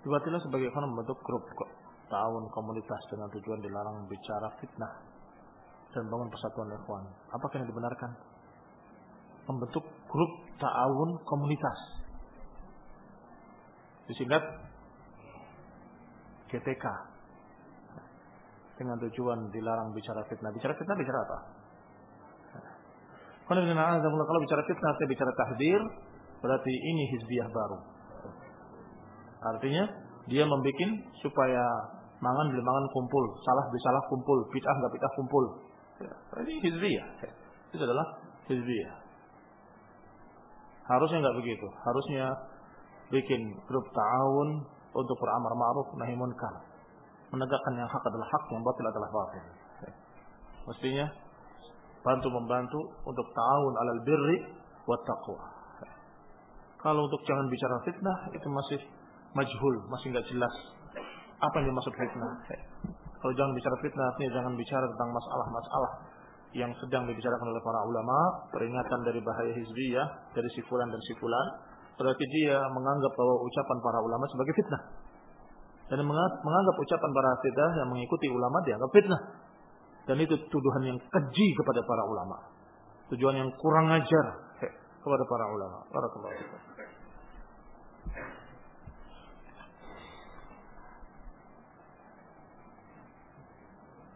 Dibatilah sebagai membentuk grup ta'awun komunitas dengan tujuan dilarang bicara fitnah dan bangun persatuan ikhwan. Apakah yang dibenarkan? Membentuk grup ta'awun komunitas, disingkat GTK, dengan tujuan dilarang bicara fitnah. Bicara fitnah bicara apa? Kalau bicara fitnah atau bicara tahdir, berarti ini hizbiyah baru. Artinya dia membuat supaya mangan beli mangan kumpul, salah beli salah kumpul, bid'ah enggak bid'ah kumpul. Ini hizbiyah. Itu adalah hizbiyah. Harusnya enggak begitu. Harusnya bikin grup ta'awun untuk beramar ma'ruf nahi munkar. Menegakkan yang hak adalah hak, yang batil adalah batil. Mestinya bantu-membantu untuk ta'awun alal birri wat taqwa. Kalau untuk jangan bicara fitnah, itu masih majhul, masih enggak jelas apa yang dimaksud fitnah. Kalau jangan bicara fitnah, artinya jangan bicara tentang masalah-masalah yang sedang dibicarakan oleh para ulama, peringatan dari bahaya hizbiyah, dari si fulan dan si fulan, berarti dia menganggap bahwa ucapan para ulama sebagai fitnah. Dan menganggap ucapan para fitnah yang mengikuti ulama dianggap fitnah. Dan itu tuduhan yang keji kepada para ulama. Tujuan yang kurang ajar kepada para ulama. Barakallahu fikum.